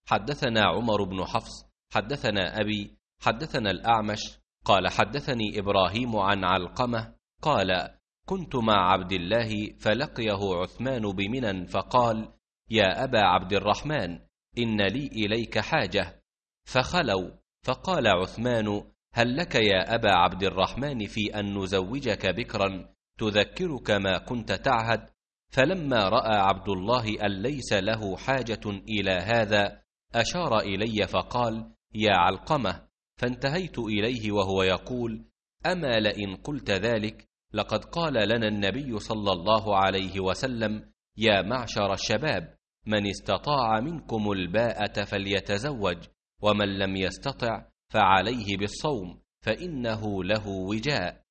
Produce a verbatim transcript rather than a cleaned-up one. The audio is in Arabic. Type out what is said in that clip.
حدثنا عمر بن حفص حدثنا أبي حدثنا الأعمش قال حدثني إبراهيم عن علقمة قال كنت مع عبد الله فلقيه عثمان بمنى فقال يا أبا عبد الرحمن إن لي إليك حاجة، فخلوا، فقال عثمان هل لك يا أبا عبد الرحمن في أن نزوجك بكرا تذكرك ما كنت تعهد؟ فلما رأى عبد الله أن ليس له حاجة إلى هذا أشار إلي فقال يا علقمة، فانتهيت إليه وهو يقول أما لئن قلت ذلك لقد قال لنا النبي صلى الله عليه وسلم يا معشر الشباب من استطاع منكم الباءة فليتزوج، ومن لم يستطع فعليه بالصوم فإنه له وجاء.